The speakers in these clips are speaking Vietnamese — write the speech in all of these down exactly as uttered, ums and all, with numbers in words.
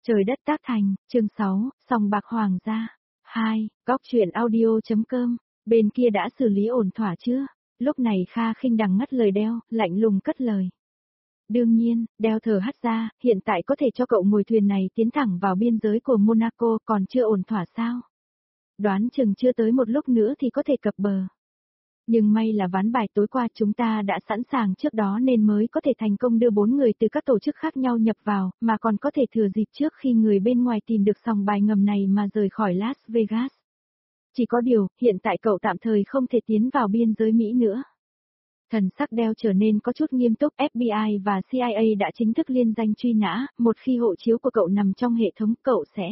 Trời đất tác thành, chương sáu, sòng bạc hoàng gia. hai, góc truyện audio.com, bên kia đã xử lý ổn thỏa chưa? Lúc này Kha Khinh Đằng ngắt lời Đeo, lạnh lùng cất lời. Đương nhiên, Đeo thở hắt ra, hiện tại có thể cho cậu ngồi thuyền này tiến thẳng vào biên giới của Monaco, còn chưa ổn thỏa sao? Đoán chừng chưa tới một lúc nữa thì có thể cập bờ. Nhưng may là ván bài tối qua chúng ta đã sẵn sàng trước đó nên mới có thể thành công đưa bốn người từ các tổ chức khác nhau nhập vào, mà còn có thể thừa dịp trước khi người bên ngoài tìm được sòng bài ngầm này mà rời khỏi Las Vegas. Chỉ có điều, hiện tại cậu tạm thời không thể tiến vào biên giới Mỹ nữa. Thần sắc Đeo trở nên có chút nghiêm túc. ép bê i và xê i a đã chính thức liên danh truy nã, một khi hộ chiếu của cậu nằm trong hệ thống cậu sẽ...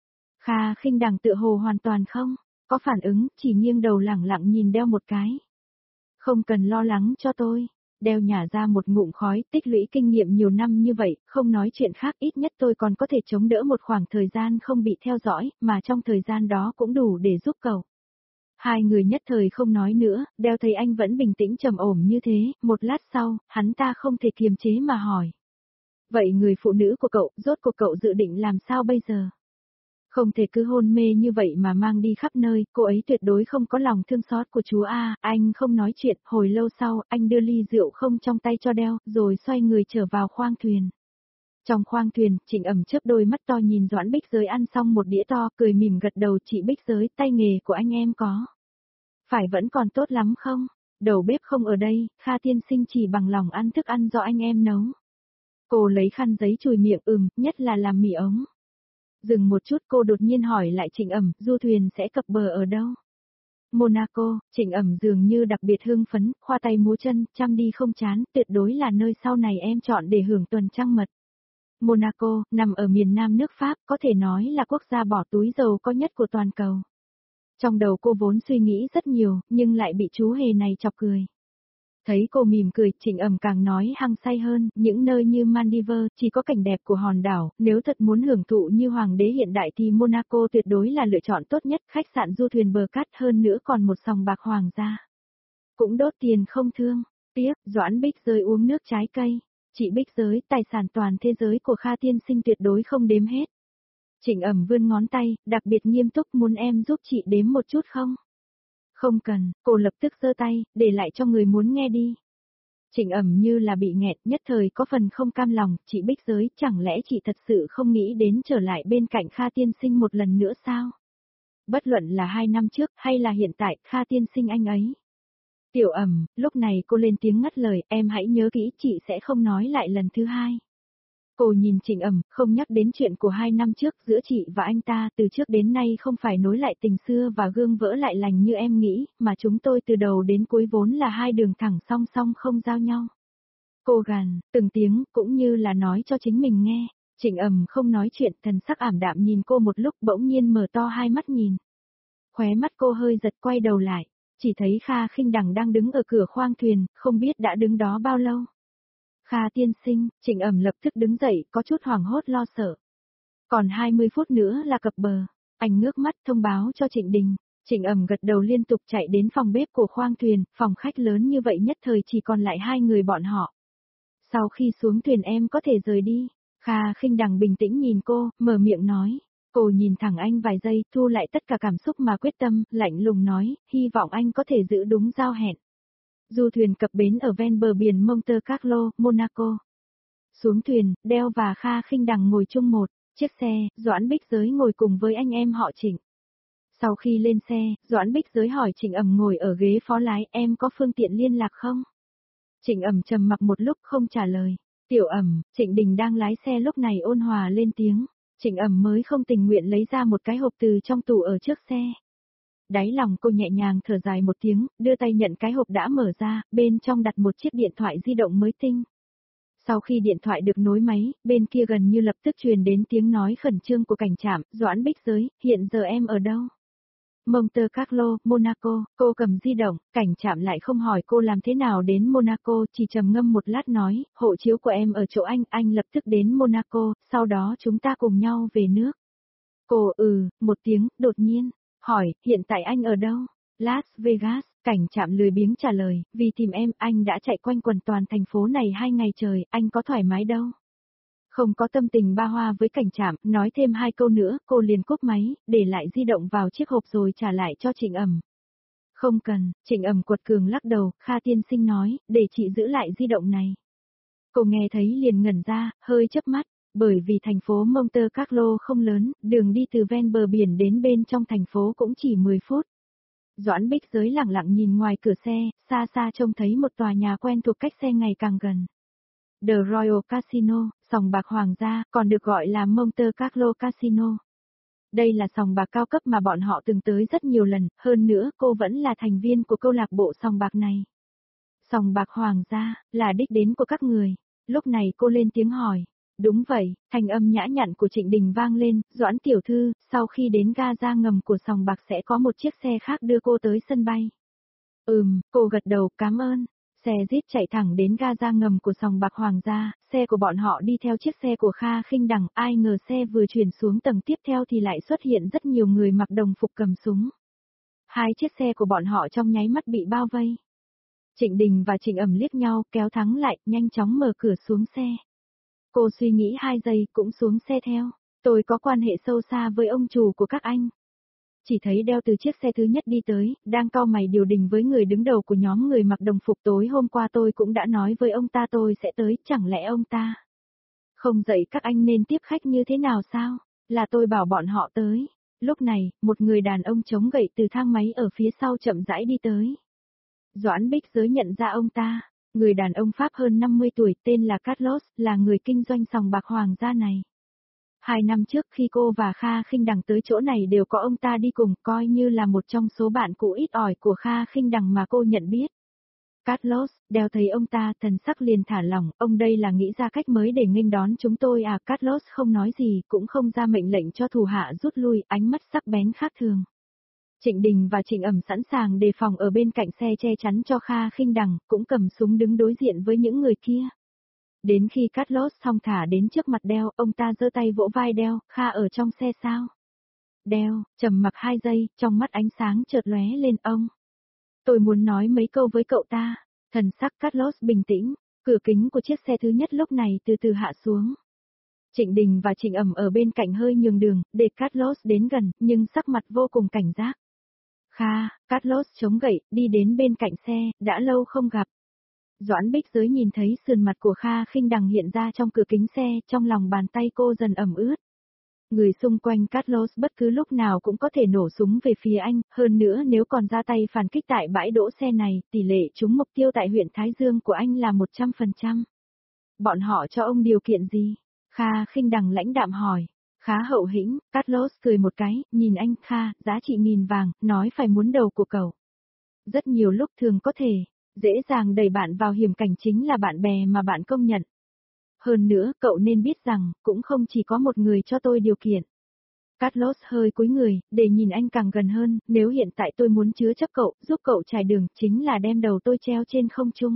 Kha Khinh Đằng tựa hồ hoàn toàn không có phản ứng, chỉ nghiêng đầu lẳng lặng nhìn Đeo một cái. Không cần lo lắng cho tôi. Đeo nhả ra một ngụm khói, tích lũy kinh nghiệm nhiều năm như vậy, không nói chuyện khác, ít nhất tôi còn có thể chống đỡ một khoảng thời gian không bị theo dõi, mà trong thời gian đó cũng đủ để giúp cậu. Hai người nhất thời không nói nữa, Đeo thấy anh vẫn bình tĩnh trầm ổn như thế, một lát sau, hắn ta không thể kiềm chế mà hỏi. Vậy người phụ nữ của cậu, rốt cuộc cậu dự định làm sao bây giờ? Không thể cứ hôn mê như vậy mà mang đi khắp nơi, cô ấy tuyệt đối không có lòng thương xót của chú A. Anh không nói chuyện, hồi lâu sau, anh đưa ly rượu không trong tay cho Đeo, rồi xoay người trở vào khoang thuyền. Trong khoang thuyền, Trịnh Ẩm chớp đôi mắt to nhìn Doãn Bích Giới ăn xong một đĩa to, cười mỉm gật đầu. Chị Bích Giới, tay nghề của anh em có phải vẫn còn tốt lắm không? Đầu bếp không ở đây, Kha tiên sinh chỉ bằng lòng ăn thức ăn do anh em nấu. Cô lấy khăn giấy chùi miệng, ừm, nhất là làm mì ống. Dừng một chút, cô đột nhiên hỏi lại Trịnh Ẩm, du thuyền sẽ cập bờ ở đâu? Monaco. Trịnh Ẩm dường như đặc biệt hưng phấn, khoa tay múa chân, chăm đi không chán, tuyệt đối là nơi sau này em chọn để hưởng tuần trăng mật. Monaco, nằm ở miền nam nước Pháp, có thể nói là quốc gia bỏ túi giàu có nhất của toàn cầu. Trong đầu cô vốn suy nghĩ rất nhiều, nhưng lại bị chú hề này chọc cười. Thấy cô mỉm cười, Trịnh Ẩm càng nói hăng say hơn, những nơi như Maldives chỉ có cảnh đẹp của hòn đảo, nếu thật muốn hưởng thụ như hoàng đế hiện đại thì Monaco tuyệt đối là lựa chọn tốt nhất, khách sạn du thuyền bờ cát, hơn nữa còn một sòng bạc hoàng gia. Cũng đốt tiền không thương. Tiếc, Doãn Bích Giới uống nước trái cây. Chị Bích Giới, tài sản toàn thế giới của Kha tiên sinh tuyệt đối không đếm hết. Trịnh Ẩm vươn ngón tay, đặc biệt nghiêm túc, muốn em giúp chị đếm một chút không? Không cần, cô lập tức giơ tay, để lại cho người muốn nghe đi. Trịnh Ẩm như là bị nghẹt, nhất thời có phần không cam lòng. Chị Bích Giới, chẳng lẽ chị thật sự không nghĩ đến trở lại bên cạnh Kha tiên sinh một lần nữa sao? Bất luận là hai năm trước hay là hiện tại, Kha tiên sinh anh ấy. Tiểu Ẩm, lúc này cô lên tiếng ngắt lời, em hãy nhớ kỹ, chị sẽ không nói lại lần thứ hai. Cô nhìn Trịnh Ẩm, không nhắc đến chuyện của hai năm trước giữa chị và anh ta, từ trước đến nay không phải nối lại tình xưa và gương vỡ lại lành như em nghĩ, mà chúng tôi từ đầu đến cuối vốn là hai đường thẳng song song không giao nhau. Cô gằn, từng tiếng, cũng như là nói cho chính mình nghe. Trịnh Ẩm không nói chuyện, thần sắc ảm đạm nhìn cô một lúc, bỗng nhiên mở to hai mắt nhìn. Khóe mắt cô hơi giật, quay đầu lại, chỉ thấy Kha Khinh Đằng đang đứng ở cửa khoang thuyền, không biết đã đứng đó bao lâu. Kha tiên sinh, Trịnh Ẩm lập tức đứng dậy, có chút hoảng hốt lo sợ. Còn hai mươi phút nữa là cập bờ. Anh ngước mắt thông báo cho Trịnh Đình. Trịnh Ẩm gật đầu liên tục chạy đến phòng bếp của khoang thuyền, phòng khách lớn như vậy nhất thời chỉ còn lại hai người bọn họ. Sau khi xuống thuyền em có thể rời đi. Kha Khinh Đằng bình tĩnh nhìn cô, mở miệng nói. Cô nhìn thẳng anh vài giây, thu lại tất cả cảm xúc mà quyết tâm, lạnh lùng nói, hy vọng anh có thể giữ đúng giao hẹn. Du thuyền cập bến ở ven bờ biển Monte Carlo, Monaco. Xuống thuyền, Đeo và Kha Khinh Đằng ngồi chung một chiếc xe, Doãn Bích Giới ngồi cùng với anh em họ Trịnh. Sau khi lên xe, Doãn Bích Giới hỏi Trịnh Ẩm ngồi ở ghế phó lái, em có phương tiện liên lạc không? Trịnh Ẩm trầm mặc một lúc không trả lời. Tiểu Ẩm, Trịnh Đình đang lái xe lúc này ôn hòa lên tiếng. Trịnh Ẩm mới không tình nguyện lấy ra một cái hộp từ trong tủ ở trước xe. Đáy lòng cô nhẹ nhàng thở dài một tiếng, đưa tay nhận cái hộp đã mở ra, bên trong đặt một chiếc điện thoại di động mới tinh. Sau khi điện thoại được nối máy, bên kia gần như lập tức truyền đến tiếng nói khẩn trương của cảnh trạm, Doãn Bích Giới, hiện giờ em ở đâu? Monte Carlo, Monaco. Cô cầm di động, cảnh trạm lại không hỏi cô làm thế nào đến Monaco, chỉ trầm ngâm một lát nói, hộ chiếu của em ở chỗ anh, anh lập tức đến Monaco, sau đó chúng ta cùng nhau về nước. Cô ừ, một tiếng, đột nhiên. Hỏi, hiện tại anh ở đâu? Las Vegas. Cảnh trạm lười biếng trả lời, vì tìm em, anh đã chạy quanh quần toàn thành phố này hai ngày trời, anh có thoải mái đâu. Không có tâm tình ba hoa với Cảnh Trạm, nói thêm hai câu nữa, cô liền cúp máy, để lại di động vào chiếc hộp rồi trả lại cho Trịnh Ẩm. Không cần, Trịnh Ẩm quật cường lắc đầu, Kha tiên sinh nói, để chị giữ lại di động này. Cô nghe thấy liền ngẩn ra, hơi chớp mắt, bởi vì thành phố Monte Carlo không lớn, đường đi từ ven bờ biển đến bên trong thành phố cũng chỉ mười phút. Doãn Bích Giới lặng lặng nhìn ngoài cửa xe, xa xa trông thấy một tòa nhà quen thuộc cách xe ngày càng gần. The Royal Casino, sòng bạc hoàng gia, còn được gọi là Monte Carlo Casino. Đây là sòng bạc cao cấp mà bọn họ từng tới rất nhiều lần, hơn nữa cô vẫn là thành viên của câu lạc bộ sòng bạc này. Sòng bạc hoàng gia, là đích đến của các người. Lúc này cô lên tiếng hỏi. Đúng vậy, thành âm nhã nhặn của Trịnh Đình vang lên, Doãn tiểu thư, sau khi đến ga ra ngầm của sòng bạc sẽ có một chiếc xe khác đưa cô tới sân bay. Ừm, cô gật đầu, cảm ơn. Xe jeep chạy thẳng đến ga ra ngầm của sòng bạc hoàng gia, xe của bọn họ đi theo chiếc xe của Kha Khinh Đằng, ai ngờ xe vừa chuyển xuống tầng tiếp theo thì lại xuất hiện rất nhiều người mặc đồng phục cầm súng. Hai chiếc xe của bọn họ trong nháy mắt bị bao vây. Trịnh Đình và Trịnh Ẩm liếc nhau, kéo Thắng lại, nhanh chóng mở cửa xuống xe. Cô suy nghĩ hai giây cũng xuống xe theo. Tôi có quan hệ sâu xa với ông chủ của các anh. Chỉ thấy đeo từ chiếc xe thứ nhất đi tới, đang cau mày điều đình với người đứng đầu của nhóm người mặc đồng phục tối hôm qua tôi cũng đã nói với ông ta tôi sẽ tới, chẳng lẽ ông ta không dạy các anh nên tiếp khách như thế nào sao? Là tôi bảo bọn họ tới. Lúc này, một người đàn ông chống gậy từ thang máy ở phía sau chậm rãi đi tới. Doãn Bích Giới nhận ra ông ta. Người đàn ông Pháp hơn năm mươi tuổi tên là Carlos, là người kinh doanh sòng bạc hoàng gia này. Hai năm trước khi cô và Kha Khinh Đằng tới chỗ này đều có ông ta đi cùng, coi như là một trong số bạn cũ ít ỏi của Kha Khinh Đằng mà cô nhận biết. Carlos, đeo thấy ông ta, thần sắc liền thả lỏng, ông đây là nghĩ ra cách mới để nghênh đón chúng tôi à? Carlos không nói gì, cũng không ra mệnh lệnh cho thủ hạ rút lui, ánh mắt sắc bén khác thường. Trịnh Đình và Trịnh Ẩm sẵn sàng đề phòng ở bên cạnh xe che chắn cho Kha Khinh Đằng, cũng cầm súng đứng đối diện với những người kia. Đến khi Carlos thong thả đến trước mặt Đeo, ông ta giơ tay vỗ vai Đeo, Kha ở trong xe sao? Đeo, trầm mặc hai giây, trong mắt ánh sáng chợt lóe lên ông. Tôi muốn nói mấy câu với cậu ta. Thần sắc Carlos bình tĩnh, cửa kính của chiếc xe thứ nhất lúc này từ từ hạ xuống. Trịnh Đình và Trịnh Ẩm ở bên cạnh hơi nhường đường, để Carlos đến gần, nhưng sắc mặt vô cùng cảnh giác. Kha, Carlos chống gậy, đi đến bên cạnh xe, đã lâu không gặp. Doãn Bích Giới nhìn thấy sườn mặt của Kha Khinh Đằng hiện ra trong cửa kính xe, trong lòng bàn tay cô dần ẩm ướt. Người xung quanh Carlos bất cứ lúc nào cũng có thể nổ súng về phía anh, hơn nữa nếu còn ra tay phản kích tại bãi đỗ xe này, tỷ lệ trúng mục tiêu tại huyện Thái Dương của anh là một trăm phần trăm. Bọn họ cho ông điều kiện gì? Kha Khinh Đằng lãnh đạm hỏi. Khá hậu hĩnh, Carlos cười một cái, nhìn anh. Kha, giá trị nghìn vàng, nói phải muốn đầu của cậu. Rất nhiều lúc thường có thể, dễ dàng đẩy bạn vào hiểm cảnh chính là bạn bè mà bạn công nhận. Hơn nữa, cậu nên biết rằng, cũng không chỉ có một người cho tôi điều kiện. Carlos hơi cúi người, để nhìn anh càng gần hơn, nếu hiện tại tôi muốn chứa chấp cậu, giúp cậu trải đường, chính là đem đầu tôi treo trên không trung.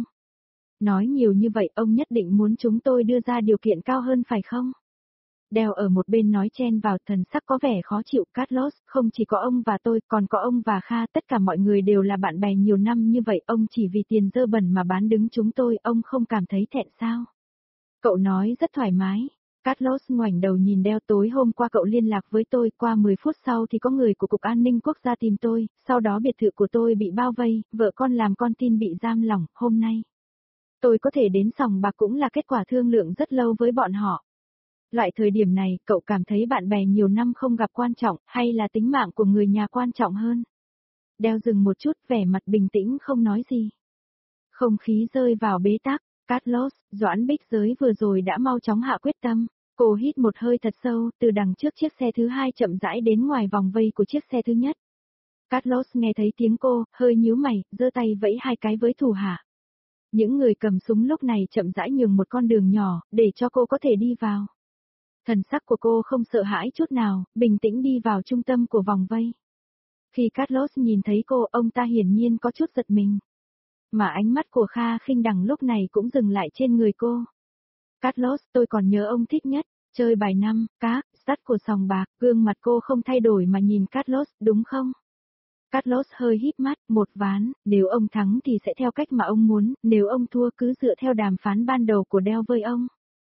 Nói nhiều như vậy, ông nhất định muốn chúng tôi đưa ra điều kiện cao hơn phải không? Đeo ở một bên nói chen vào, thần sắc có vẻ khó chịu. Carlos, không chỉ có ông và tôi, còn có ông và Kha, tất cả mọi người đều là bạn bè nhiều năm như vậy, ông chỉ vì tiền dơ bẩn mà bán đứng chúng tôi, ông không cảm thấy thẹn sao? Cậu nói rất thoải mái. Carlos ngoảnh đầu nhìn Đeo, tối hôm qua cậu liên lạc với tôi, qua mười phút sau thì có người của Cục An ninh Quốc gia tìm tôi, sau đó biệt thự của tôi bị bao vây, vợ con làm con tin bị giam lỏng, hôm nay. Tôi có thể đến sòng bạc cũng là kết quả thương lượng rất lâu với bọn họ. Loại thời điểm này, cậu cảm thấy bạn bè nhiều năm không gặp quan trọng, hay là tính mạng của người nhà quan trọng hơn? Đeo dừng một chút, vẻ mặt bình tĩnh không nói gì. Không khí rơi vào bế tắc. Carlos, Doãn Bích Giới vừa rồi đã mau chóng hạ quyết tâm. Cô hít một hơi thật sâu, từ đằng trước chiếc xe thứ hai chậm rãi đến ngoài vòng vây của chiếc xe thứ nhất. Carlos nghe thấy tiếng cô, hơi nhíu mày, giơ tay vẫy hai cái với thủ hạ. Những người cầm súng lúc này chậm rãi nhường một con đường nhỏ, để cho cô có thể đi vào. Thần sắc của cô không sợ hãi chút nào, bình tĩnh đi vào trung tâm của vòng vây. Khi Carlos nhìn thấy cô, ông ta hiển nhiên có chút giật mình. Mà ánh mắt của Kha Khinh Đằng lúc này cũng dừng lại trên người cô. Carlos, tôi còn nhớ ông thích nhất, chơi bài năm, cá, sắt của sòng bạc, gương mặt cô không thay đổi mà nhìn Carlos, đúng không? Carlos hơi híp mắt, một ván, nếu ông thắng thì sẽ theo cách mà ông muốn, nếu ông thua cứ dựa theo đàm phán ban đầu của Đeo với ông.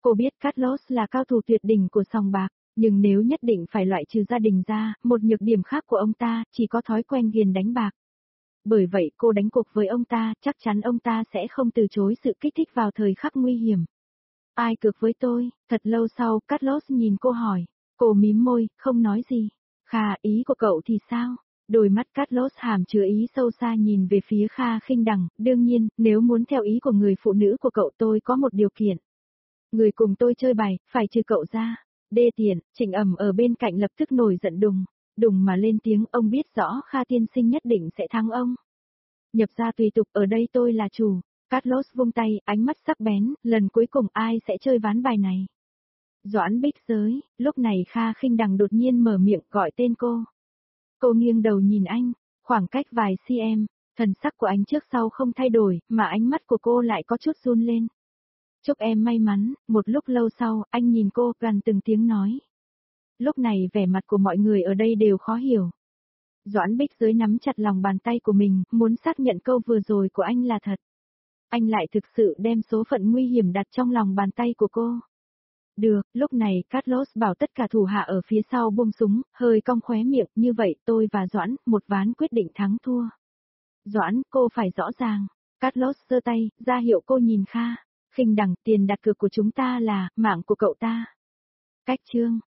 Cô biết Carlos là cao thủ tuyệt đỉnh của sòng bạc, nhưng nếu nhất định phải loại trừ gia đình ra, một nhược điểm khác của ông ta chỉ có thói quen ghiền đánh bạc. Bởi vậy cô đánh cuộc với ông ta, chắc chắn ông ta sẽ không từ chối sự kích thích vào thời khắc nguy hiểm. Ai cược với tôi? Thật lâu sau, Carlos nhìn cô hỏi. Cô mím môi, không nói gì. Kha, ý của cậu thì sao? Đôi mắt Carlos hàm chứa ý sâu xa nhìn về phía Kha Khinh Đằng, đương nhiên, nếu muốn theo ý của người phụ nữ của cậu tôi có một điều kiện. Người cùng tôi chơi bài, phải trừ cậu ra. Đê tiện, Trịnh Ẩm ở bên cạnh lập tức nổi giận đùng, đùng mà lên tiếng, ông biết rõ Kha tiên sinh nhất định sẽ thắng ông. Nhập ra tùy tục, ở đây tôi là chủ. Carlos vung tay, ánh mắt sắc bén, lần cuối cùng ai sẽ chơi ván bài này? Doãn Bích Giới, lúc này Kha Khinh Đằng đột nhiên mở miệng gọi tên cô. Cô nghiêng đầu nhìn anh, khoảng cách vài cm, thần sắc của anh trước sau không thay đổi, mà ánh mắt của cô lại có chút run lên. Chúc em may mắn, một lúc lâu sau, anh nhìn cô, gần từng tiếng nói. Lúc này vẻ mặt của mọi người ở đây đều khó hiểu. Doãn Bích Giới nắm chặt lòng bàn tay của mình, muốn xác nhận câu vừa rồi của anh là thật. Anh lại thực sự đem số phận nguy hiểm đặt trong lòng bàn tay của cô. Được, lúc này Carlos bảo tất cả thủ hạ ở phía sau buông súng, hơi cong khóe miệng, như vậy tôi và Doãn, một ván quyết định thắng thua. Doãn, cô phải rõ ràng. Carlos giơ tay, ra hiệu cô nhìn Kha. Khinh Đằng, tiền đặt cược của chúng ta là, mạng của cậu ta. Cách chương.